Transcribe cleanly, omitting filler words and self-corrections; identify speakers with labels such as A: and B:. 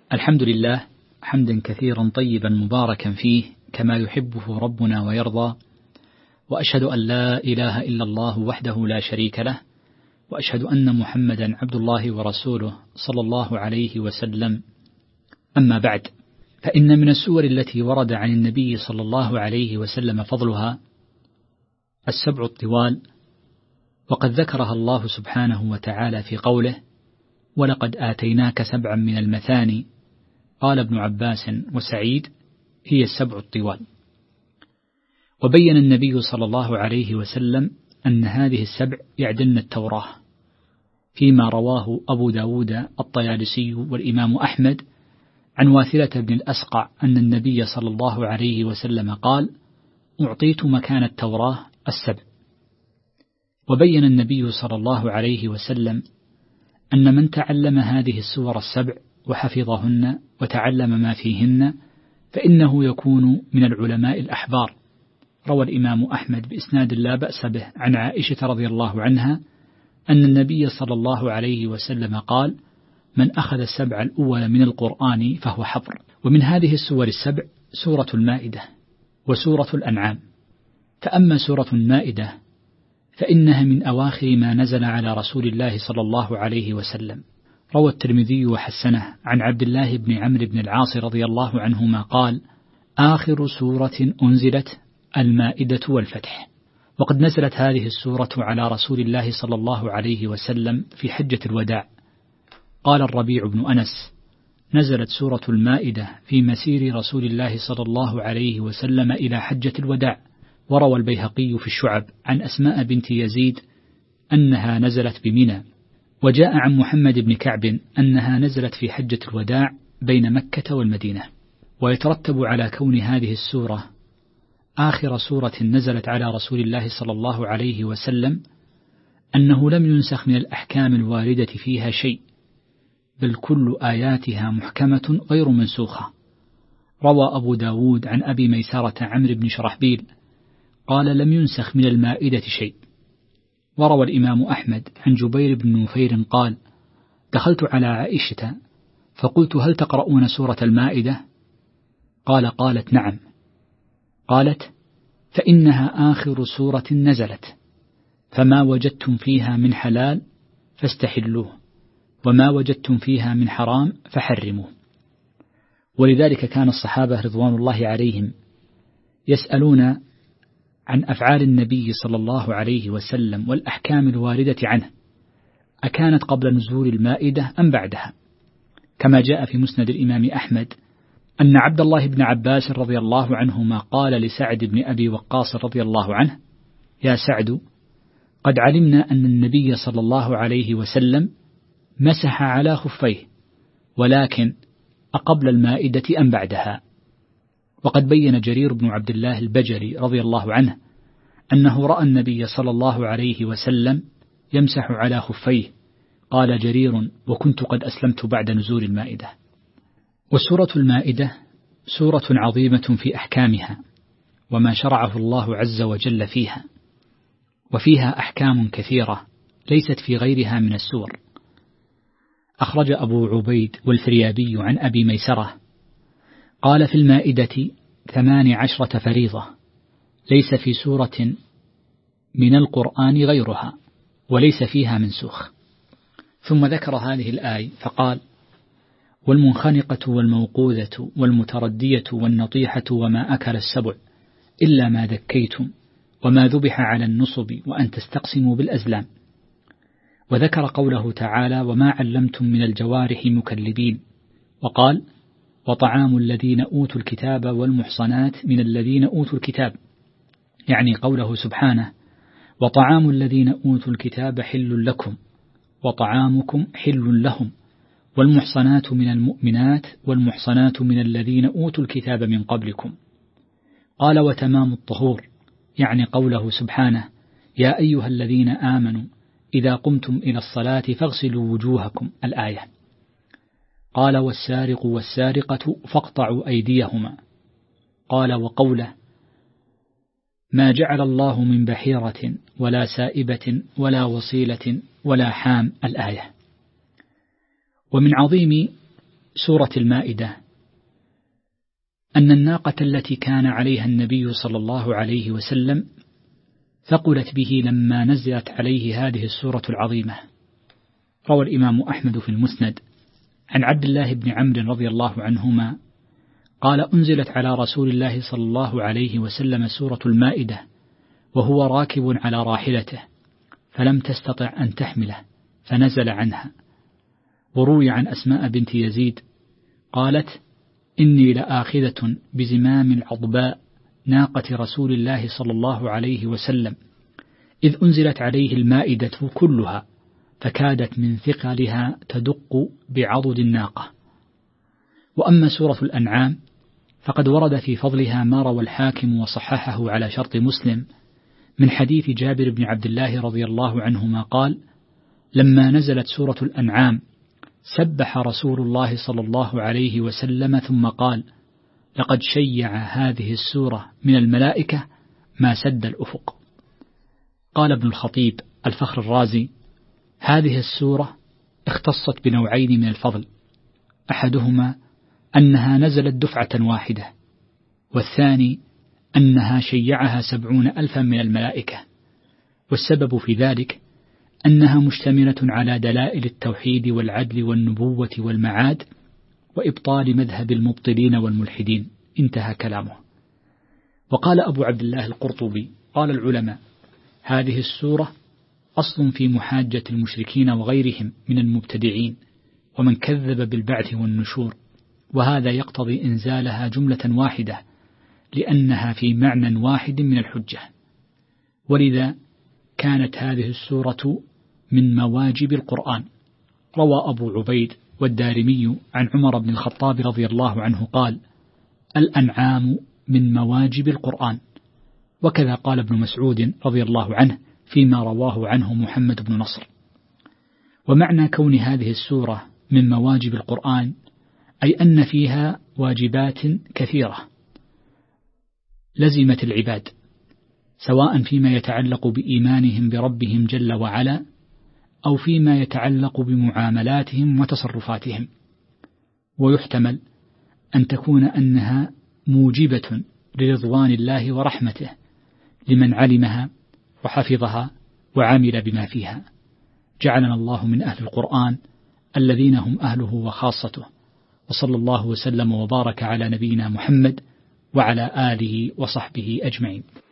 A: الحمد لله حمدا كثيرا طيبا مباركا فيه كما يحبه ربنا ويرضى، وأشهد أن لا إله إلا الله وحده لا شريك له، وأشهد أن محمدا عبد الله ورسوله صلى الله عليه وسلم. أما بعد، فإن من السور التي ورد عن النبي صلى الله عليه وسلم فضلها السبع الطوال، وقد ذكرها الله سبحانه وتعالى في قوله: ولقد آتيناك سبعا من المثاني. قال ابن عباس وسعيد: هي السبع الطوال. وبين النبي صلى الله عليه وسلم أن هذه السبع يعدلن التوراة، فيما رواه أبو داود الطيالسي والإمام أحمد عن واثلة بن الأسقع أن النبي صلى الله عليه وسلم قال: أعطيت مكان التوراة السبع. وبين النبي صلى الله عليه وسلم أن من تعلم هذه السور السبع وحفظهن وتعلم ما فيهن فإنه يكون من العلماء الأحبار. روى الإمام أحمد بإسناد لا بأس به عن عائشة رضي الله عنها أن النبي صلى الله عليه وسلم قال: من أخذ السبع الأول من القرآن فهو حبر. ومن هذه السور السبع سورة المائدة وسورة الأنعام. فأما سورة المائدة فإنها من أواخر ما نزل على رسول الله صلى الله عليه وسلم. روى الترمذي وحسنه عن عبد الله بن عمرو بن العاص رضي الله عنهما قال: آخر سورة أنزلت المائدة والفتح. وقد نزلت هذه السورة على رسول الله صلى الله عليه وسلم في حجة الوداع. قال الربيع بن أنس: نزلت سورة المائدة في مسير رسول الله صلى الله عليه وسلم إلى حجة الوداع. وروى البيهقي في الشعب عن أسماء بنت يزيد أنها نزلت بمنى. وجاء عن محمد بن كعب أنها نزلت في حجة الوداع بين مكة والمدينة. ويترتب على كون هذه السورة آخر سورة نزلت على رسول الله صلى الله عليه وسلم أنه لم ينسخ من الأحكام الواردة فيها شيء، بل كل آياتها محكمة غير منسوخة. روى أبو داود عن أبي ميسرة عمرو بن شرحبيل قال: لم ينسخ من المائدة شيء. وروى الإمام أحمد عن جبير بن نفير قال: دخلت على عائشة فقلت: هل تقرؤون سورة المائدة؟ قالت: نعم. قالت: فإنها آخر سورة نزلت، فما وجدتم فيها من حلال فاستحلوه، وما وجدتم فيها من حرام فحرموه. ولذلك كان الصحابة رضوان الله عليهم يسألون عن أفعال النبي صلى الله عليه وسلم والأحكام الواردة عنه، أكانت قبل نزول المائدة أم بعدها؟ كما جاء في مسند الإمام أحمد أن عبد الله بن عباس رضي الله عنهما قال لسعد بن أبي وقاص رضي الله عنه: يا سعد، قد علمنا أن النبي صلى الله عليه وسلم مسح على خفيه، ولكن أقبل المائدة أم بعدها؟ وقد بين جرير بن عبد الله البجلي رضي الله عنه أنه رأى النبي صلى الله عليه وسلم يمسح على خفيه. قال جرير: وكنت قد أسلمت بعد نزول المائدة. وسورة المائدة سورة عظيمة في أحكامها وما شرعه الله عز وجل فيها، وفيها أحكام كثيرة ليست في غيرها من السور. أخرج أبو عبيد والفريابي عن أبي ميسرة قال: في المائدة 18 فريضة ليس في سورة من القرآن غيرها، وليس فيها منسوخ. ثم ذكر هذه الآية فقال: والمنخنقة والموقوذة والمتردية والنطيحة وما أكل السبع إلا ما ذكيتم وما ذبح على النصب وأن تستقسموا بالأزلام. وذكر قوله تعالى: وما علمتم من الجوارح مكلبين. وقال: وطعام الذين أوتوا الكتاب والمحصنات من الذين أوتوا الكتاب، يعني قوله سبحانه: وطعام الذين أوتوا الكتاب حل لكم وطعامكم حل لهم والمحصنات من المؤمنات والمحصنات من الذين أوتوا الكتاب من قبلكم. قال: وتمام الطهور، يعني قوله سبحانه: يا أيها الذين آمنوا إذا قمتم إلى الصلاة فاغسلوا وجوهكم، الآية. قال: والسارق والسارقة فاقطعوا أيديهما. قال: وقوله: ما جعل الله من بحيرة ولا سائبة ولا وصيلة ولا حام، الآية. ومن عظيم سورة المائدة أن الناقة التي كان عليها النبي صلى الله عليه وسلم ثقلت به لما نزلت عليه هذه السورة العظيمة. روى الإمام أحمد في المسند عن عبد الله بن عمرو رضي الله عنهما قال: أنزلت على رسول الله صلى الله عليه وسلم سورة المائدة وهو راكب على راحلته فلم تستطع أن تحمله فنزل عنها. وروي عن أسماء بنت يزيد قالت: إني لآخذة بزمام العضباء ناقة رسول الله صلى الله عليه وسلم إذ أنزلت عليه المائدة كلها فكادت من ثقلها تدق بعضد الناقة. وأما سورة الأنعام فقد ورد في فضلها ما روى الحاكم وصححه على شرط مسلم من حديث جابر بن عبد الله رضي الله عنهما قال: لما نزلت سورة الأنعام سبح رسول الله صلى الله عليه وسلم ثم قال: لقد شيع هذه السورة من الملائكة ما سد الأفق. قال ابن الخطيب الفخر الرازي: هذه السورة اختصت بنوعين من الفضل، أحدهما أنها نزلت دفعة واحدة، والثاني أنها شيعها 70,000 من الملائكة. والسبب في ذلك أنها مشتملة على دلائل التوحيد والعدل والنبوة والمعاد وإبطال مذهب المبطلين والملحدين. انتهى كلامه. وقال أبو عبد الله القرطبي: قال العلماء: هذه السورة أصل في محاجة المشركين وغيرهم من المبتدعين ومن كذب بالبعث والنشور، وهذا يقتضي إنزالها جملة واحدة لأنها في معنى واحد من الحجة. ولذا كانت هذه السورة من مواجب القرآن. روى أبو عبيد والدارمي عن عمر بن الخطاب رضي الله عنه قال: الأنعام من مواجب القرآن. وكذا قال ابن مسعود رضي الله عنه فيما رواه عنه محمد بن نصر. ومعنى كون هذه السورة من مواجب القرآن أي أن فيها واجبات كثيرة لزمت العباد، سواء فيما يتعلق بإيمانهم بربهم جل وعلا أو فيما يتعلق بمعاملاتهم وتصرفاتهم. ويحتمل أن تكون أنها موجبة لرضوان الله ورحمته لمن علمها وحفظها وعمل بما فيها. جعلنا الله من أهل القرآن الذين هم أهله وخاصته. وصلى الله وسلم وبارك على نبينا محمد وعلى آله وصحبه أجمعين.